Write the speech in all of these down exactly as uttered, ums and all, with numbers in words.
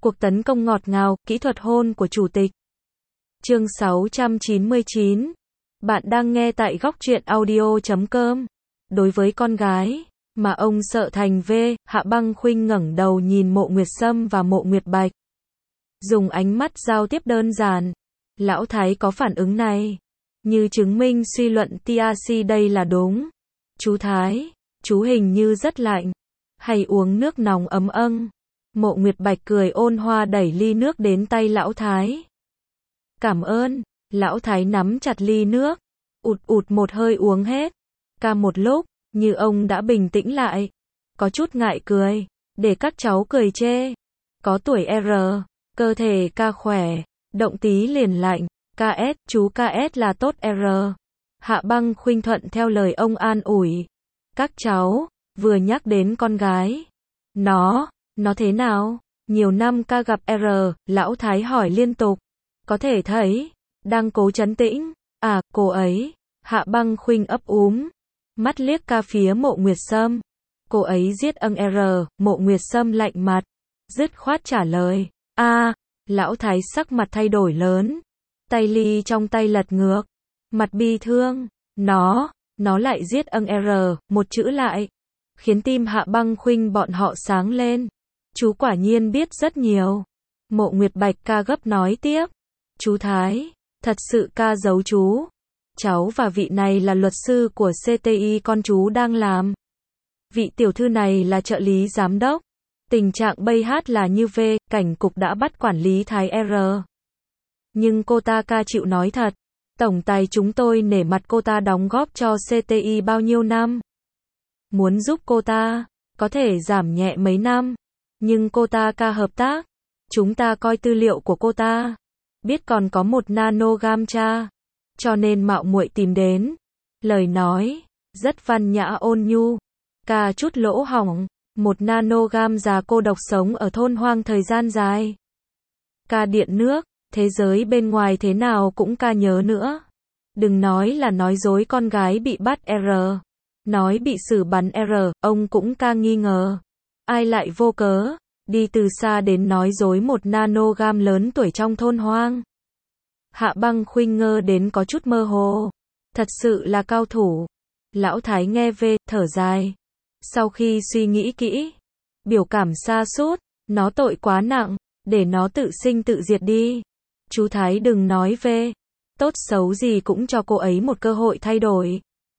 Cuộc tấn công ngọt ngào, kỹ thuật hôn của chủ tịch. Chương sáu trăm chín mươi chín. Bạn đang nghe tại góc truyện audio chấm com. Đối với con gái mà ông sợ thành V, Hạ Băng Khuynh ngẩng đầu nhìn Mộ Nguyệt Sâm và Mộ Nguyệt Bạch. Dùng ánh mắt giao tiếp đơn giản, lão thái có phản ứng này, như chứng minh suy luận tê rờ xê đây là đúng. Chú Thái, chú hình như rất lạnh, hay uống nước nóng ấm âng. Mộ Nguyệt Bạch cười ôn hòa đẩy ly nước đến tay lão thái. Cảm ơn. Lão thái nắm chặt ly nước, ụt ụt một hơi uống hết. Ca một lúc, như ông đã bình tĩnh lại, có chút ngại cười, để các cháu cười chê. Có tuổi R, cơ thể ca khỏe, động tí liền lạnh, ca ét, chú ca ét là tốt R. Hạ Băng Khuynh thuận theo lời ông an ủi. Các cháu, vừa nhắc đến con gái. Nó, nó thế nào? Nhiều năm ca gặp R, lão thái hỏi liên tục. Có thể thấy, đang cố trấn tĩnh. À, cô ấy. Hạ Băng Khuynh ấp úng, mắt liếc ca phía Mộ Nguyệt Sâm. Cô ấy giết âng R, Mộ Nguyệt Sâm lạnh mặt, dứt khoát trả lời. A, à, lão thái sắc mặt thay đổi lớn, tay ly trong tay lật ngược, mặt bi thương. Nó, nó lại giết âng R, một chữ lại, khiến tim Hạ Băng Khuynh bọn họ sáng lên. Chú quả nhiên biết rất nhiều. Mộ Nguyệt Bạch ca gấp nói tiếp. Chú Thái, thật sự ca giấu chú. Cháu và vị này là luật sư của xê tê i con chú đang làm. Vị tiểu thư này là trợ lý giám đốc. Tình trạng bây hát là như V, cảnh cục đã bắt quản lý Thái R. Nhưng cô ta ca chịu nói thật. Tổng tài chúng tôi nể mặt cô ta đóng góp cho xê tê i bao nhiêu năm. Muốn giúp cô ta, có thể giảm nhẹ mấy năm. Nhưng cô ta ca hợp tác. Chúng ta coi tư liệu của cô ta, biết còn có một nanogam cha, cho nên mạo muội tìm đến. Lời nói rất văn nhã ôn nhu, ca chút lỗ hổng. Một nanogam già cô độc sống ở thôn hoang thời gian dài. Ca điện nước, thế giới bên ngoài thế nào cũng ca nhớ nữa. Đừng nói là nói dối con gái bị bắt R, nói bị xử bắn R, ông cũng ca nghi ngờ. Ai lại vô cớ đi từ xa đến nói dối một nanogam lớn tuổi trong thôn hoang. Hạ Băng Khuynh ngơ đến có chút mơ hồ. Thật sự là cao thủ. Lão thái nghe về, thở dài. Sau khi suy nghĩ kỹ, biểu cảm sa sút, nó tội quá nặng, để nó tự sinh tự diệt đi. Chú Thái đừng nói về, tốt xấu gì cũng cho cô ấy một cơ hội thay đổi.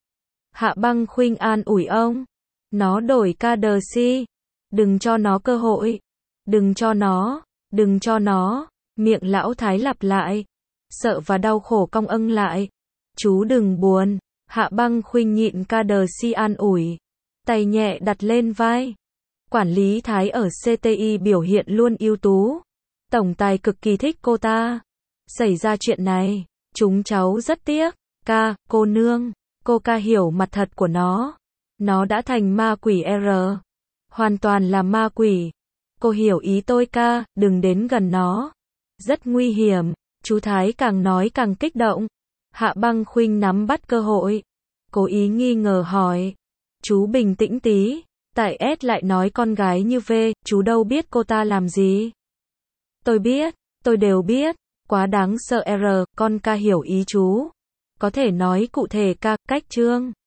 Hạ Băng Khuynh an ủi ông. Nó đổi ca đờ si. Đừng cho nó cơ hội. Đừng cho nó, đừng cho nó. Miệng lão thái lặp lại. Sợ và đau khổ cong âng lại. Chú đừng buồn. Hạ Băng Khuynh nhịn ca đờ si an ủi. Tay nhẹ đặt lên vai. Quản lý Thái ở xê tê i biểu hiện luôn ưu tú. Tổng tài cực kỳ thích cô ta. Xảy ra chuyện này, chúng cháu rất tiếc. Ca, cô nương, cô ca hiểu mặt thật của nó. Nó đã thành ma quỷ R. Hoàn toàn là ma quỷ. Cô hiểu ý tôi ca, đừng đến gần nó. Rất nguy hiểm. Chú Thái càng nói càng kích động. Hạ Băng Khuynh nắm bắt cơ hội, cố ý nghi ngờ hỏi. Chú bình tĩnh tí. Tại S lại nói con gái như V, chú đâu biết cô ta làm gì. Tôi biết, tôi đều biết. Quá đáng sợ R, con ca hiểu ý chú. Có thể nói cụ thể ca, cách chương.